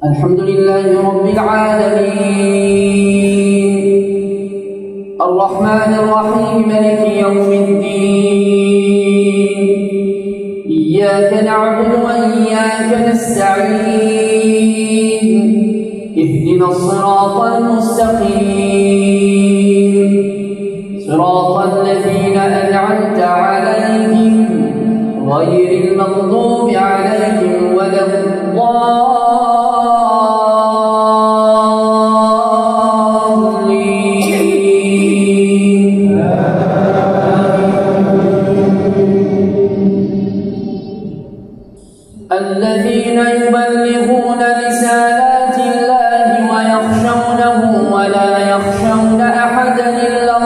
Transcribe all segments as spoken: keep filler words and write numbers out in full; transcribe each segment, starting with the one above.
الحمد لله رب العالمين الرحمن الرحيم مالك يوم الدين إياك نعبد وإياك نستعين اهدنا الصراط المستقيم صراط الذين أنعمت عليهم غير المغضوب عليهم ولا الضالين. الذين يبلغون رسالات الله ويخشونه ولا يخشون أحدا إلا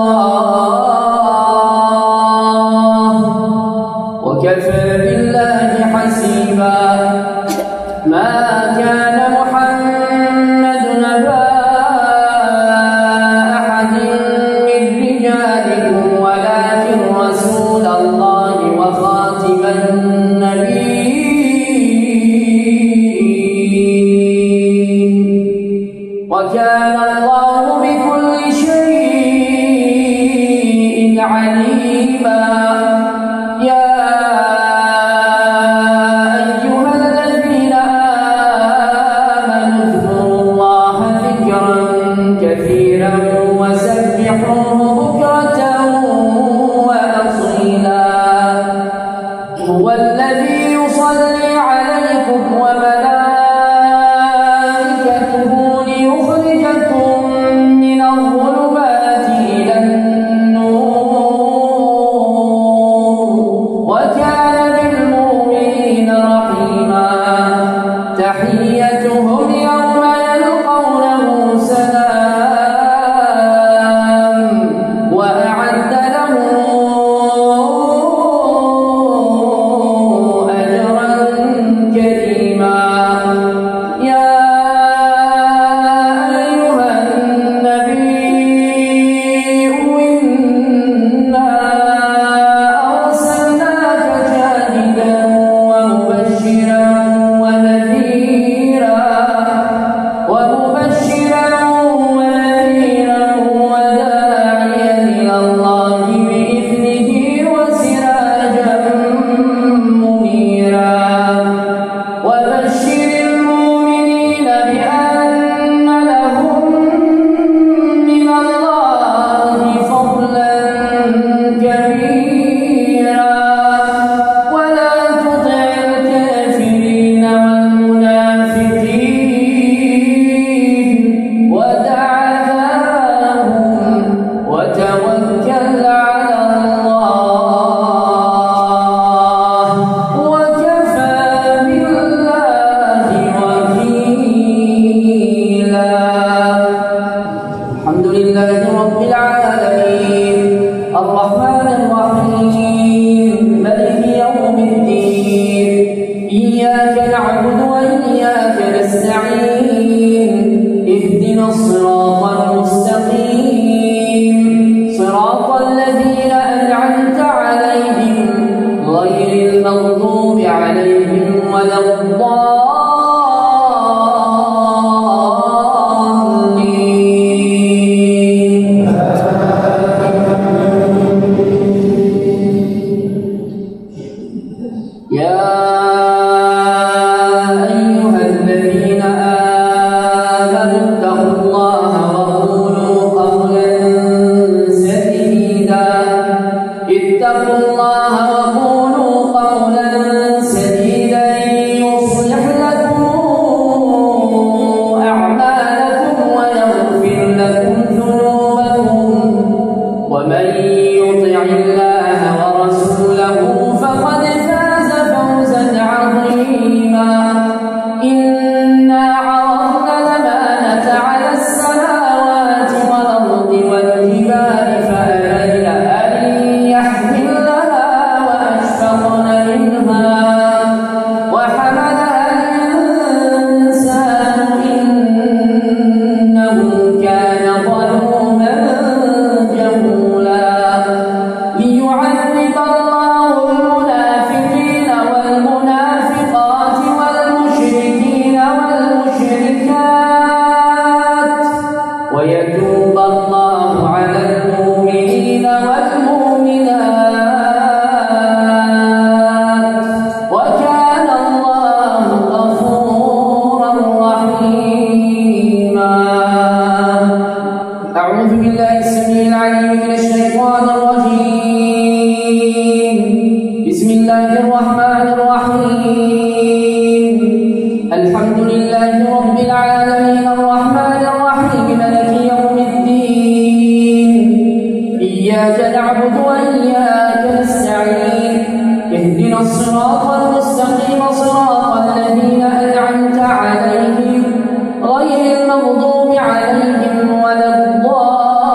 الله وكفى بالله حسيبا. ما كان محمد أبا أحد من رجالكم ولكن رسول الله وخاتم النبيين وكان الله بكل شيء عليما. يا أيها الذين آمنوا اذكروا الله ذكرا كثيرا وسبحوه بكرة وأصيلا. هو الذي يصلي عليكم وملائكته ليخرجكم من الظلمات إلى النور وكان بالمؤمنين رحيما. تحيتهم يوم يلقونه سلام وأعد لهم أجرا كريما. يا أيها النبي إنا أرسلناك شاهدا ومبشرا ونذيرا ومبشرا ونذيرا وداعيا إلى الله بإذنه وسراجا منيرا. وبشر المؤمنين بأن لهم من الله فضلا كبيرا. ولا تطع الكافرين والمنافقين ودع أذاهم وتوكل على الله وكفى بالله وكيلا. الحمد لله رب العالمين الرحمن الرحيم مالك يوم الدين إياك نعبد وإياك نستعين اهدنا الصراط المستقيم صراط الذين أنعمت عليهم غير المغضوب عليهم ولا الضالين. يا أيها الذين آمنوا اتقوا الله وقولوا قولا الحمد لله رب العالمين الرحمن الرحيم مالك يوم الدين إياك نعبد وإياك نستعين اهدنا الصراط المستقيم صراط الذين أنعمت عليهم غير المغضوب عليهم ولا الضالين.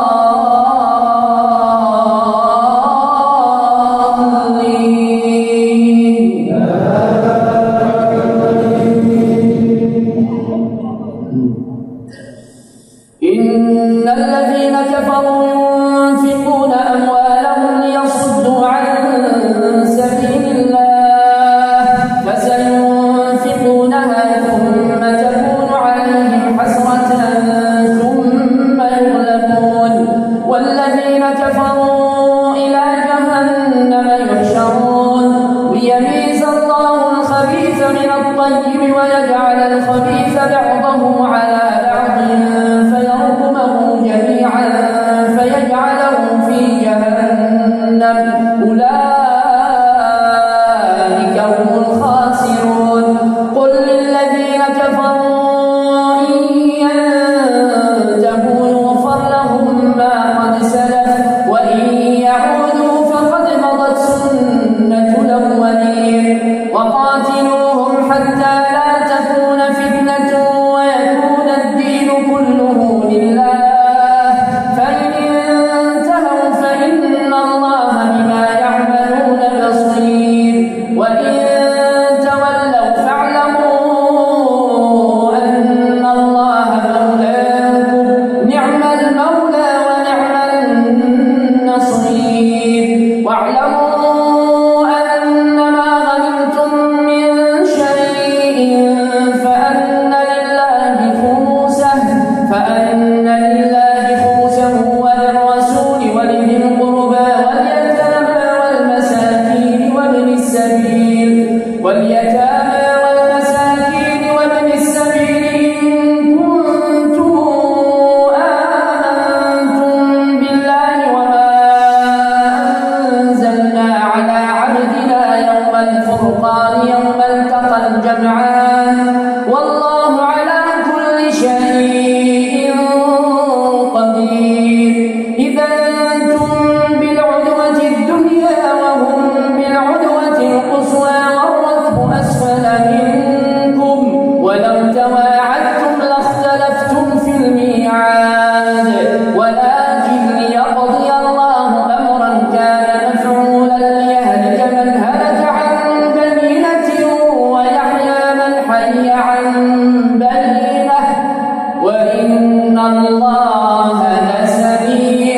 إن الذين كفروا ينفقون أموالهم ليصدوا عن سبيل الله فسينفقونها ثم تكون عليهم حسرة ثم يغلبون والذين كفروا إلى جهنم يحشرون ليميز الله الخبيث من الطيب ويجعل الخبيث بعضه على بعض فيركمه جميعا فيجعله في جهنم أولئك هم الخاسرون. قل للذين كفروا إن ينتهوا يغفر لهم ما قد سلف وإن يعودوا فقد مضت سنة الأولين وقاتلوهم حتى لا تكون فتنة ويكون الدين كله لله فإن انتهوا فإن الله بما يعملون بصير وإن تولوا فاعلموا أن الله مولاكم نعم المولى ونعم النصير واعلموا أنما غنمتم من شيء فأن لله خمسه فأن لله خمسه وللرسول ولذي القربى واليتامى والمساكين وابن السبيل واليتامى والمساكين وابن السبيل إن كنتم آمنتم بالله وما أنزلنا على عبدنا يوم الفرقان يوم التقى الجمعان والله على كل شيء قدير. إذا أنتم بالعدوة الدنيا وهم بالعدوة القصوى والركب أسفل منكم ولو تواعدتم لاختلفتم في الميعاد ولكن ليقضي الله أمرا كان مفعولا ليهلك من هلك عن بينة ويحيى من حي عن بينة وإن الله لسميع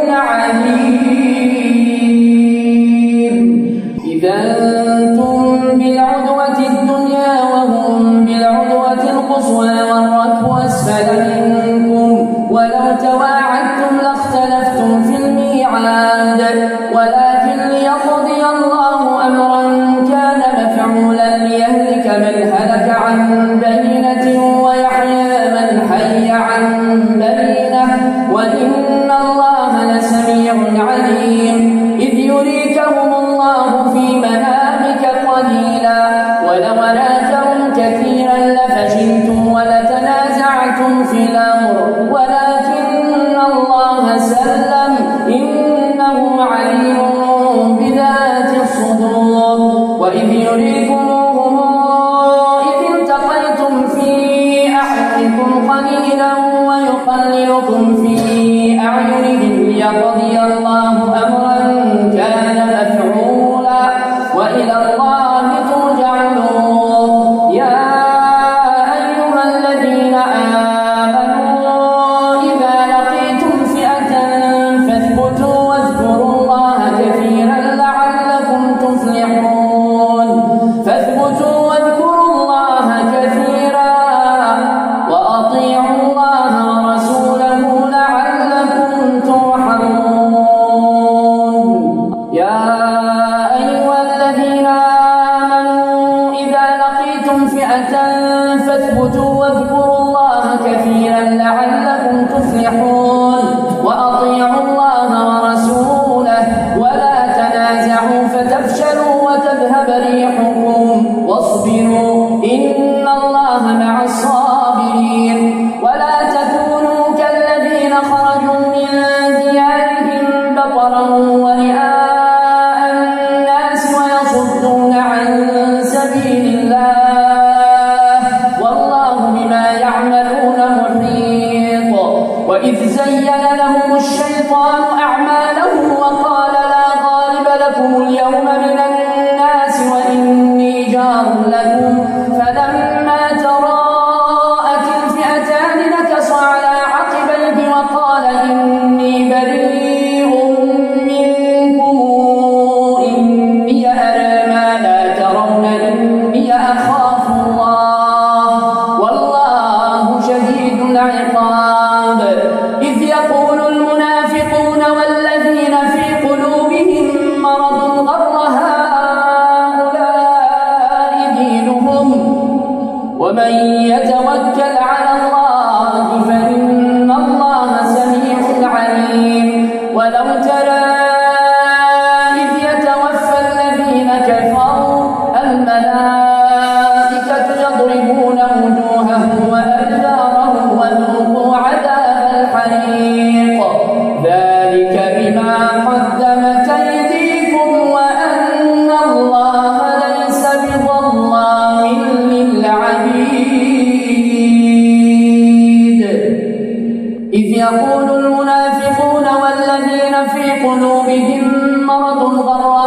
عليم. إذا أنتم بالعدوة الدنيا وهم بالعدوة القصوى والركب أسفل منكم ولو تواعدتم لاختلفتم في الميعاد ولكن ليقضي الله أمرا كان مفعولا ليهلك من هلك عن بينة ويحيى من حي عن بينة وإن الله لسميع عليم. إذ يريكهم الله في منامك قليلا ولو أراكهم كثيرا لفشلتم ولتنازعتم في الأمر ولكن الله سلم إنه عليم بذات الصدور. وإذ يريكموهم إذ التقيتم في أعينكم قليلا ويقللكم في أعينهم ليقضي الله أمرا كان مفعولا وإلى الله ترجع الأمور. يا أيها الذين آمنوا إذا لقيتم فئة فاثبتوا واذكروا الله كثيرا لعلكم تفلحون. فاثبتوا واذكروا الله كثيرا وأطيعوا الله ورسوله لعلكم ترحمون. يا أيها الذين آمنوا إذا لقيتم فئة فاثبتوا واذكروا الله كثيرا لعلكم تفلحون. وأطيعوا الله ورسوله ولا تنازعوا فتفشلوا وتذهب ريحكم واصبروا إن الله الله مع الصابرين ولا تكونوا كالذين خرجوا من ديارهم بطرا ورئاء الناس ويصدون عن سبيل الله والله بما يعملون محيط. وإذ زين لهم الشيطان أعمالهم وقال لا غالب لكم اليوم من الناس وإني جار لكم فلما تراءت الفئتان نكص على عقبيه وقال إني بريء منكم إني أرى ما لا ترون إني أخاف الله والله شديد العقاب. إذ يقول المنافقون والذين في قلوبهم مرض غر هؤلاء دينهم ومن يتوكل على الله فإن الله سميع عليم. ولو ترى إذ يتوفى الذين كفروا الملائكة يضربون وجوههم وأدبارهم وذوقوا عذاب الحريق ذلك بما قدمت أيديكم وأن الله ليس بظلام للعبيد. إذ يقول المنافقون والذين في قلوبهم مرض غر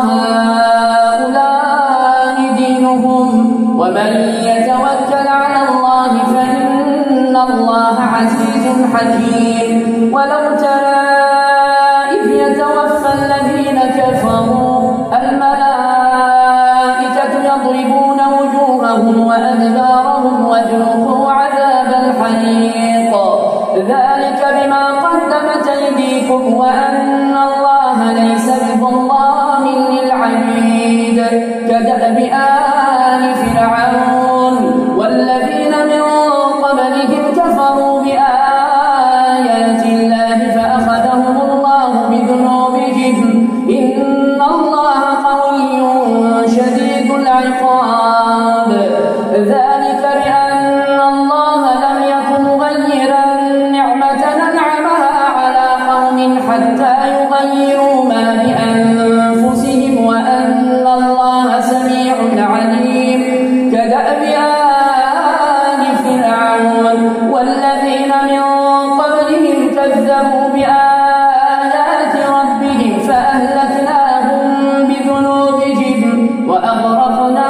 هؤلاء دينهم ومن يتوكل على الله فإن الله عزيز حكيم. ولو ترى إذ يتوفى الذين كفروا الملائكة يضربون وجوههم وأدبارهم وذوقوا عذاب الحريق ذلك بما قدمت أيديكم وأن الله ليس بظلام للعبيد. كدأب آل فرعون والذين من قبلهم كفروا بآيات الله فأخذهم الله بذنوبهم إن الله قوي شديد العقاب. ذلك بأن الله لم يكن مغيرا نعمة أنعمها على قوم حتى يغيروا ما بأنفسهم وأن الله سميع عليم. كدأب آل فرعون والذين من قبلهم كذبوا بآيات ربهم فأهلكناهم بذنوبهم وأغرقنا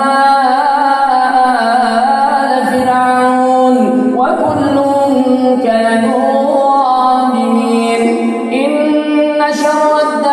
آل فرعون وكل كانوا ظالمين. إن شر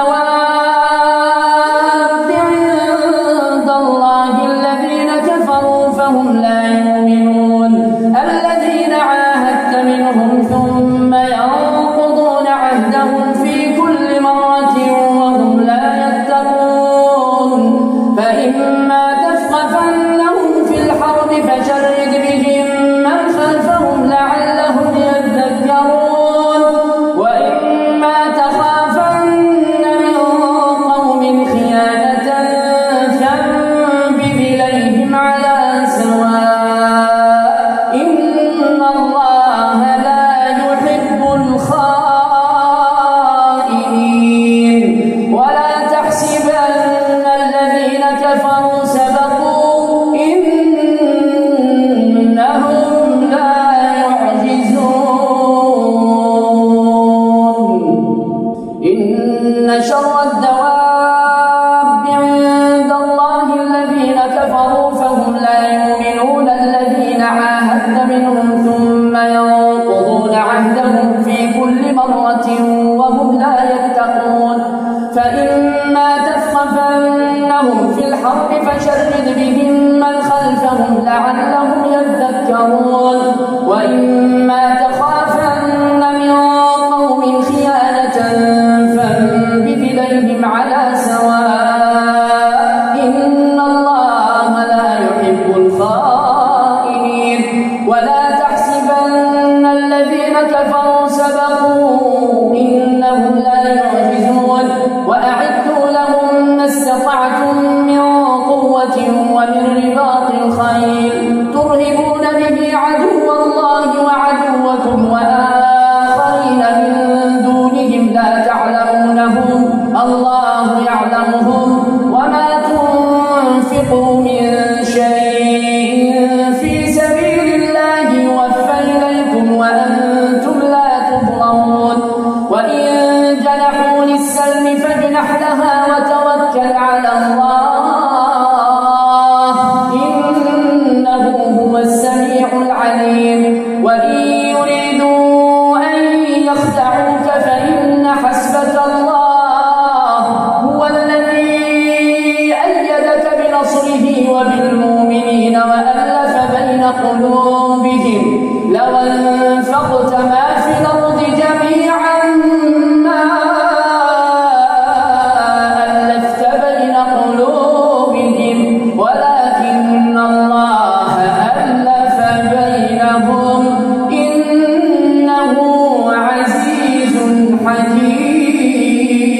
الدواب عند الله الذين كفروا فهم لا يؤمنون الذين عاهدت منهم ثم ينقضون عهدهم في كل مرة وهم لا يتقون. فإما تثقفنهم في الحرب فشرد بهم من خلفهم لعلهم يذكرون وإما تخافن من قوم خيانة فانبذ إليهم على سواء إن الله لا يحب الخائنين. ولا تحسبن الذين كفروا سبقوا إنهم لا يعجزون. إن شر الدواب عند الله الذين كفروا فهم لا يؤمنون الذين عاهدت منهم ثم ينقضون عهدهم في كل مرة وهم لا يتقون. فإما تثقفنهم في الحرب فشرد بهم من خلفهم لعلهم يذكرون وإما تخافن من قوم خيانة فانبذ إليهم على سواء إن الله لا يحب الخائنين. ولا تحسبن الذين كفروا سبقوا إنهم لا يعجزون. وأعدوا لهم ما استطعتم من قوة ومن رباط الخيل ترهبون به به عدو الله وعدوكم وآخرين من دونهم لا تعلمونهم الله يعلمهم وما تنفقوا من شيء في سبيل الله يوفى إليكم وأنتم لا تظلمون وإن جنحوا للسلم فاجنح لها وتوكل على الله وإن يريدوا أن يخدعوك فإن حسبك الله هو الذي أيدك بنصره وبالمؤمنين وألف بين قلوبهم لو أنفقت ما في الأرض جميعا ما ألفت بين قلوبهم ولكن الله ألف بينهم إنه عزيز حكيم.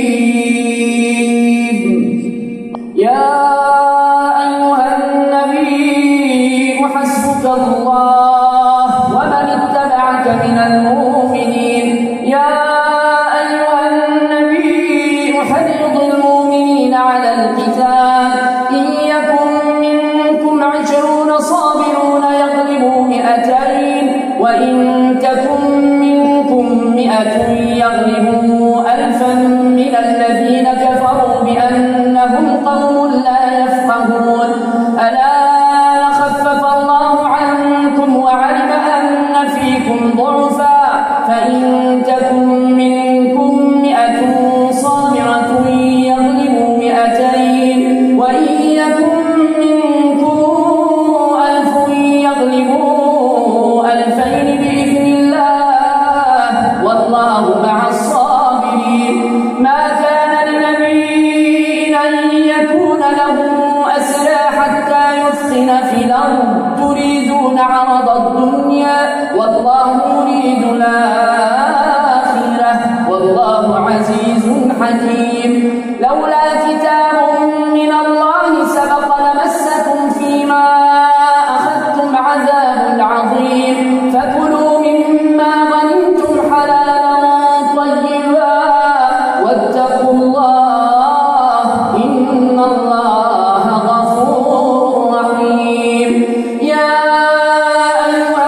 يا أيها النبي حسبك الله ومن اتبعك من المؤمنين. يا أيها النبي حرض المؤمنين على القتال إن يكن منكم عشرون صابرون يغلبوا مئتين وإن تكن منكم مئة يغلبوا ألفا من الذين كفروا بأنهم قوم لا يفقهون. ألا خفف الله عنكم وعلم أن فيكم ضعفا فإن تكن منكم مئة صابرة يغلبوا مئتين وإن يكن منكم ألف يغلبوا ألفين بإذن الله والله مع الصابرين. ما كان لنبي أن يكون له أسرى حتى يثخن في الأرض تريدون عرض الدنيا والله يريد الآخرة والله عزيز حكيم. لولا كتاب من الله سبق لمسكم فيما أخذتم عذاب عظيم فكلوا مما غنمتم حلالا طيبا واتقوا الله إن الله غفور رحيم. يا أيها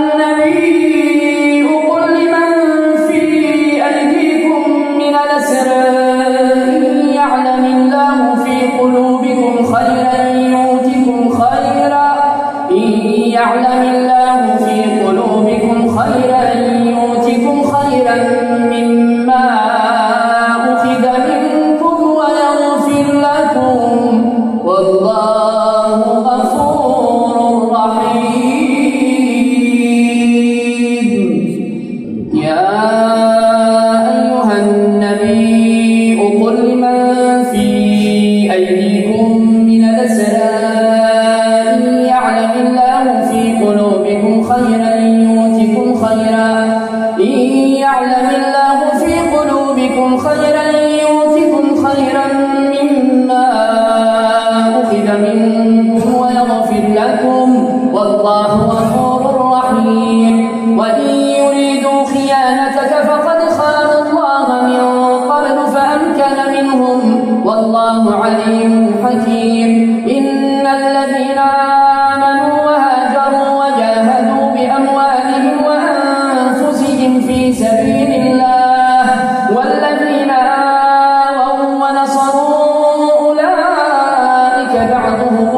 النبي قل لمن في أيديكم من الأسرى إن يعلم الله في قلوبكم خيرا يؤتكم خيرا إن يعلم الله في قلوبكم خيرا يؤتكم خيرا مما أخذ منكم ويغفر لكم والله غفور رحيم. يا أيها النبي قل لمن في أيديكم من الأسرى إن يعلم الله في قلوبكم خيرا يؤتكم خيرا إن يعلم الله في قلوبكم خيرا يؤتكم خيرا مما أخذ منكم ويغفر لكم والله غفور رحيم. وإن يريدوا خيانتك فقد خانوا الله من قبل فأمكن منهم والله عليم حكيم. إن الذين آمنوا وهاجروا وجاهدوا بأموالهم وأنفسهم في سبيل الله والذين آووا ونصروا أولئك بعضهم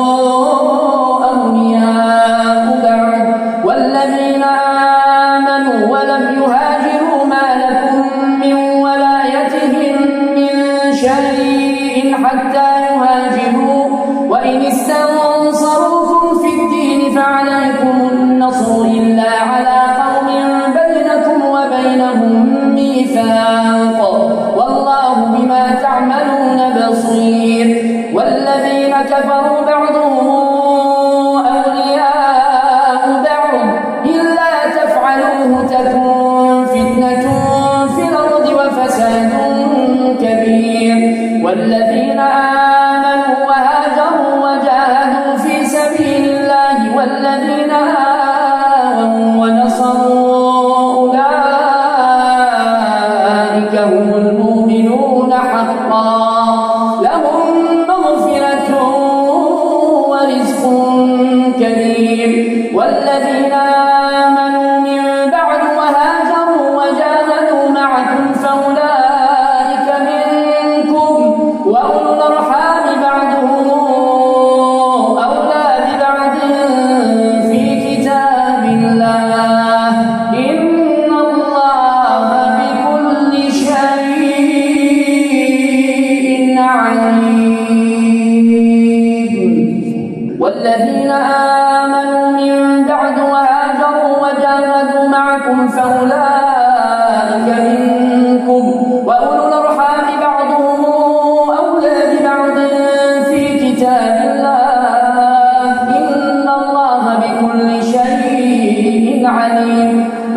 أولياء بعض والذين آمنوا ولم يهاجروا ما لكم من ولايتهم من شيء حتى يهاجروا وإن استنصروكم في الدين فعليكم النصر إلا على قوم بينكم وبينهم ميثاق والله بما تعملون بصير. والذين كفروا بعضهم أولياء بعض إلا تفعلوه تكن فتنة في الأرض وفساد كبير. والذين آمنوا وهاجروا وجاهدوا في سبيل الله والذين آمنوا آمنوا من بعد وهاجروا وجاهدوا معكم فأولئك منكم وأولو الأرحام بعضهم أولى ببعض في كتاب الله إن الله بكل شيء عليم. والذين آمنوا من بعد وهاجروا وجاهدوا معكم فأولئك منكم وأولو الأرحام بعضهم أولى ببعض في كتاب الله إن الله بكل شيء عليم.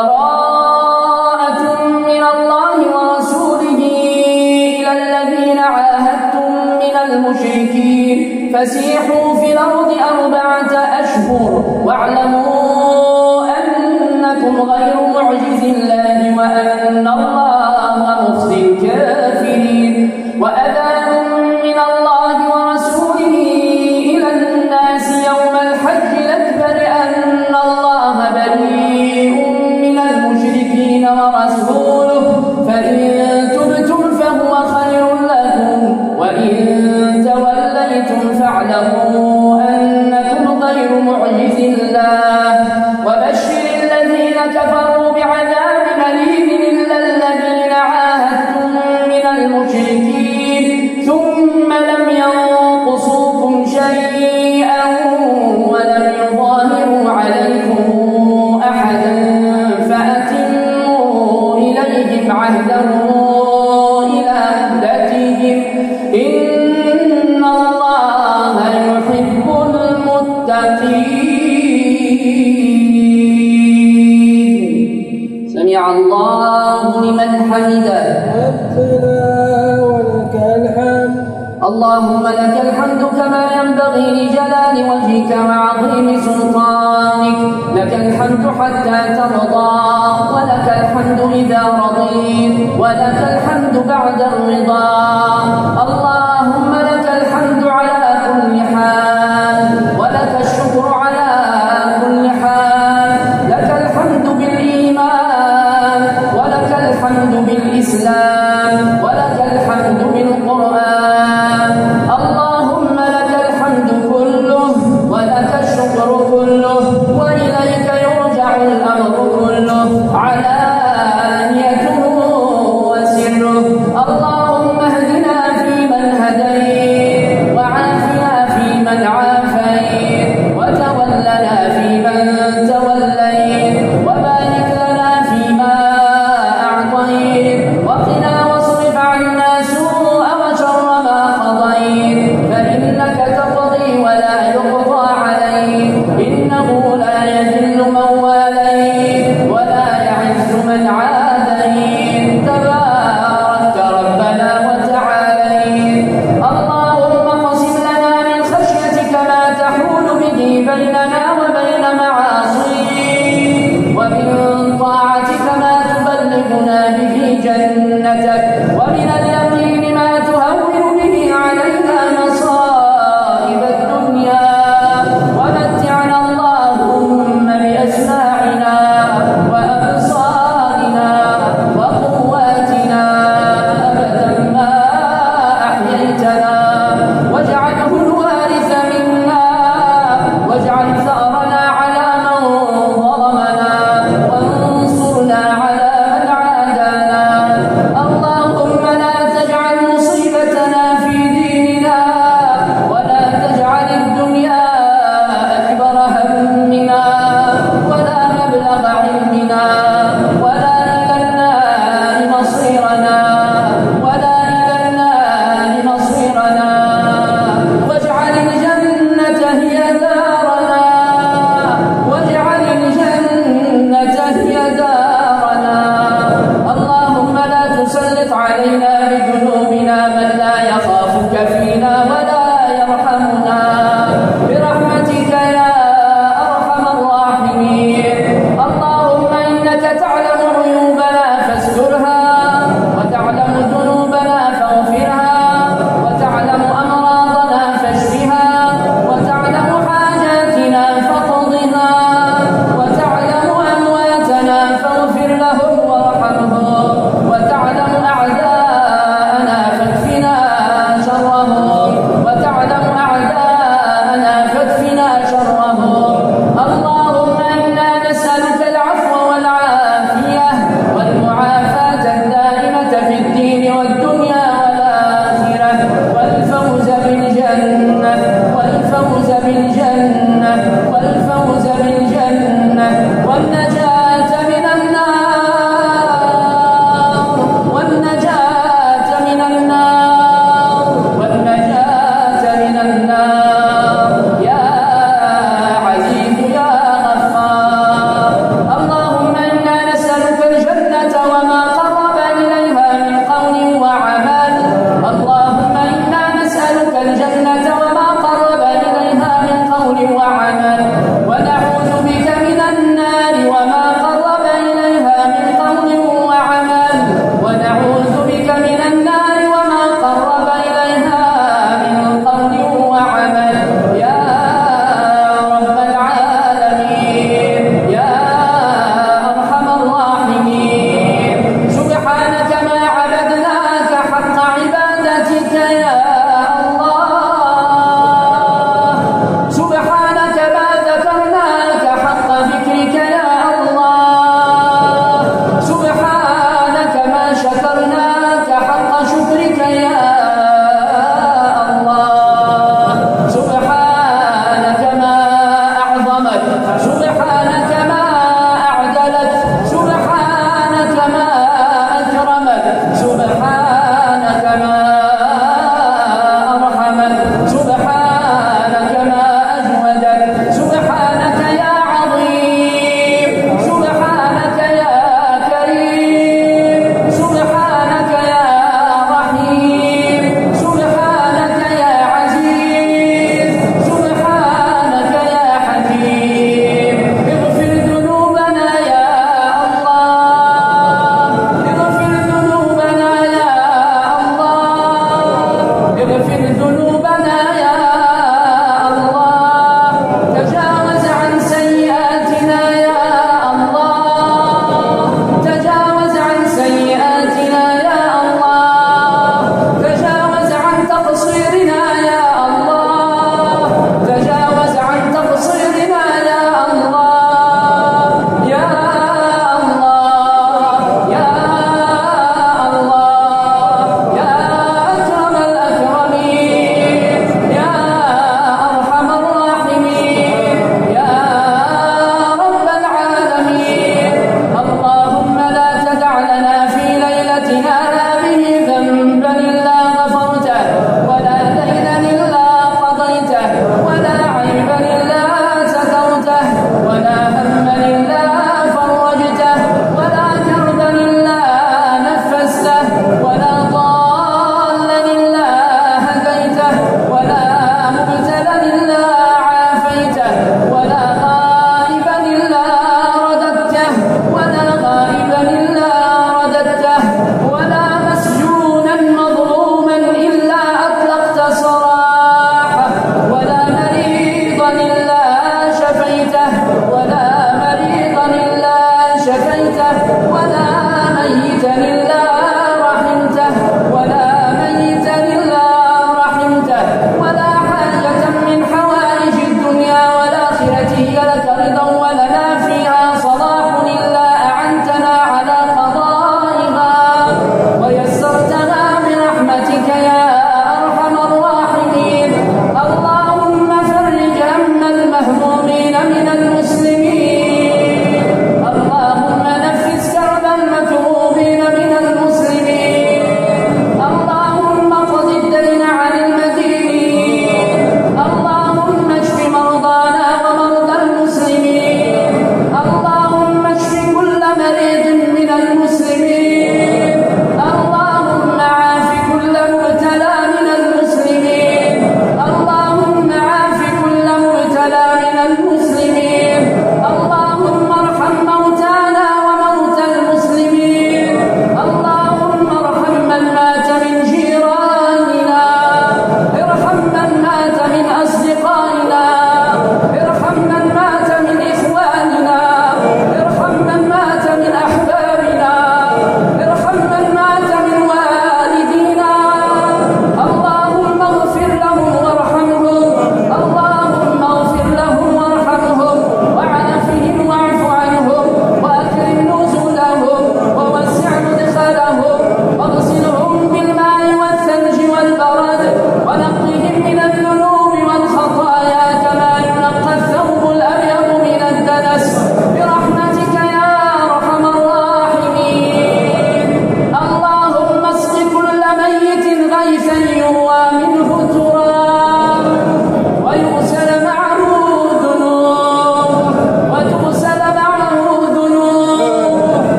براءة من الله ورسوله إلى الذين عاهدتم من المشركين فسيحوا في الأرض أربعة أشهر واعلموا أنكم غير معجز الله وأن الله مخزي الكافرين. وأذان من الله ورسوله إلى الناس يوم الحج الأكبر أن الله بريء من المشركين ورسوله فإن تبتم فهو خير لكم وإن توليتم فاعلموا أنكم غير معجز الله وبشر الذين كفروا بعذاب أليم إلا الذين عاهدتم من المشركين ثم لم ينقصوكم شيئا ولم يظاهروا عليكم أحدا فأتموا إليهم عهدهم إلى مدتهم إن الله يحب المتقين. سمع الله لمن حمده. ربنا ولك الحمد. اللهم لك الحمد كما ينبغي لجلال وجهك وعظيم سلطانك. لك الحمد حتى ترضى ولك الحمد إذا رضيت ولك الحمد بعد الرضا. اللهم لك الحمد على كل حال ولك الشكر على كل حال. لك الحمد بالإيمان ولك الحمد بالإسلام ولك الحمد بالقرآن. اللهم لك الحمد كله ولك الشكر كله وإليك يرجع الأمر كله علانيته وسره. اللهم اهدنا فيمن هديت وعافنا فيمن عافيت وتولنا فيمن توليت وبارك لنا فيما أعطيت وقنا واصرف عنا سوء وشر ما قضيت فإنك تقضي ولا يقضى عليك إنه لا يذل من واليت ولا يعز من عاديت تبارك ربنا وتعاليت. اللهم اقسم لنا من خشيتك ما تحول به بيننا وبين معاصيك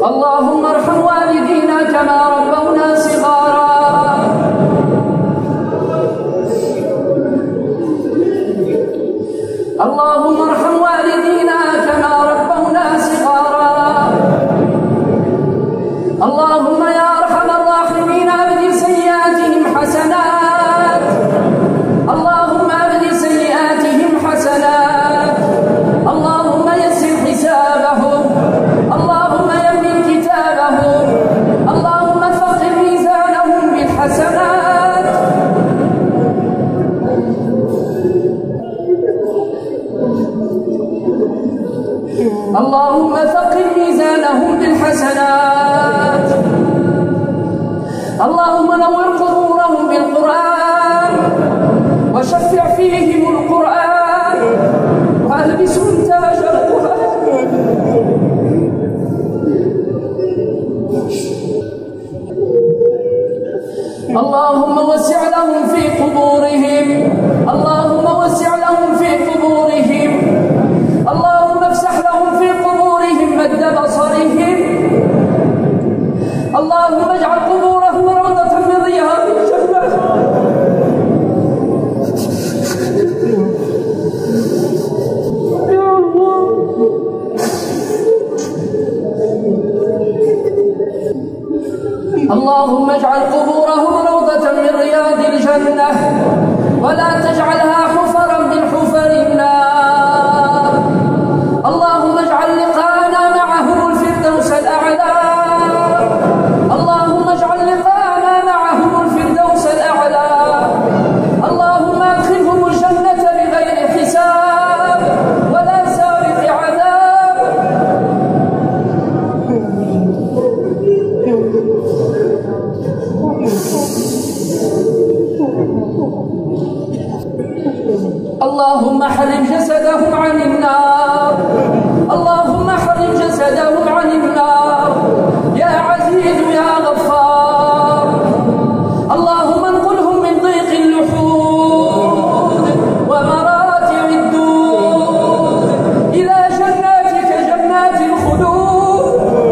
اللهم ارحم والدينا كما ربونا صغارا. اللهم ارحم والدينا كما ربونا صغارا. اللهم يا ارحم الراحمين ابدل سيئاتهم حسنات. اللهم ابدل سيئاتهم حسنات. اللهم يسر حسابهم. اللهم يمن كتابهم. اللهم ثقل ميزانهم بالحسنات. اللهم ثقل ميزانهم بالحسنات. اللهم نور قبورهم بالقرآن وشفع فيهم القرآن والبسهم تاج القرآن. اللهم وسع لهم في قبورهم. اللهم وسع لهم في قبورهم. اللهم افسح لهم في قبورهم مد بصرهم. اللهم اجعل قبورهم روضة من رياض الجنة. يا الله. اللهم اجعل قبورهم روضة من رياض الجنة ولا تجعلها حفرا من حفر النار. اللهم اجعل لقاءنا معهم الفردوس الأعلى. اللهم اجعل لقاءنا معهم الفردوس الأعلى. اللهم ادخلهم الجنة بغير حساب ولا سابق عذاب. اللهم حرم جسدهم عن النار. اللهم حرم جسدهم عن النار يا عزيز يا غفار. اللهم انقلهم من ضيق اللحود ومراتع الدود إلى جناتك جنات الخلود.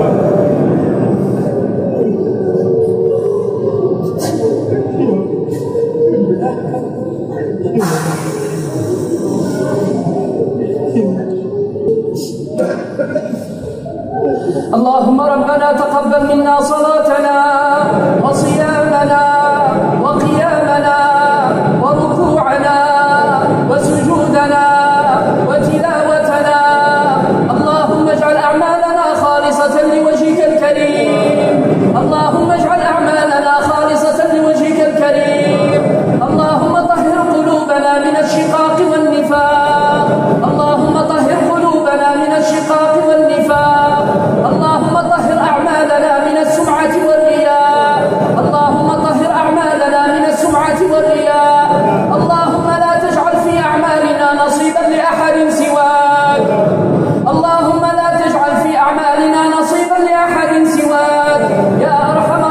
اللهم ربنا تقبل منا صلاتنا وصيامنا وقيامنا وركوعنا وسجودنا وتلاوتنا. اللهم اجعل أعمالنا خالصة لوجهك الكريم. اللهم اجعل أعمالنا خالصة لوجهك الكريم. اللهم طهر قلوبنا من الشقاق والنفاق. اللهم طهر قلوبنا من الشقاق والنفاق. اللهم طهر أعمالنا من السمعة والرياء. اللهم طهر أعمالنا من السمعة والرياء. اللهم لا تجعل في أعمالنا نصيبا لأحد سواك. اللهم لا تجعل في أعمالنا نصيبا لأحد سواك يا أرحم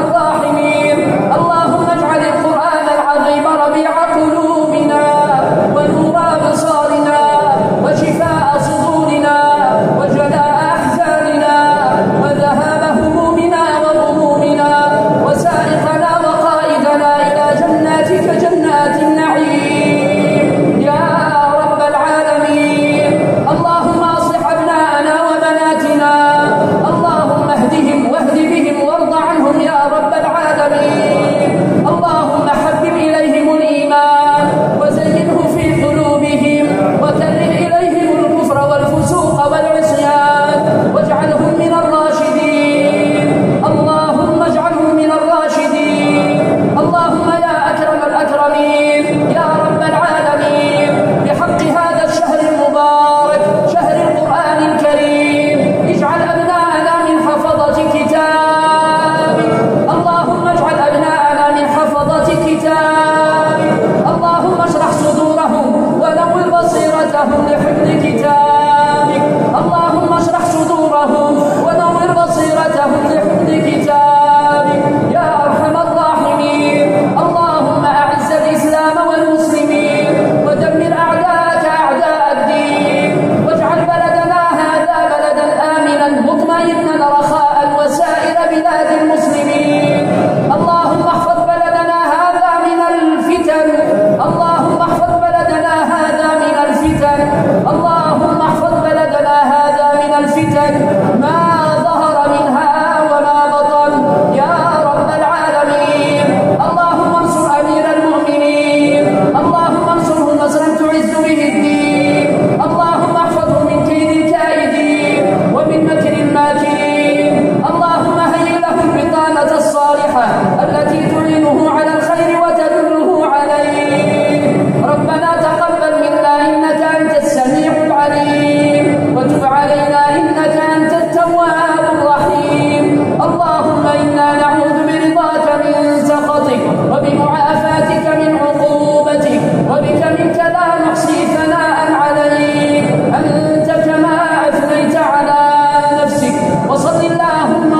معافاتك من عقوبتك، وبك منك لا نحصي ثناء عليك، أنت كما أثنيت على نفسك. وصل اللهم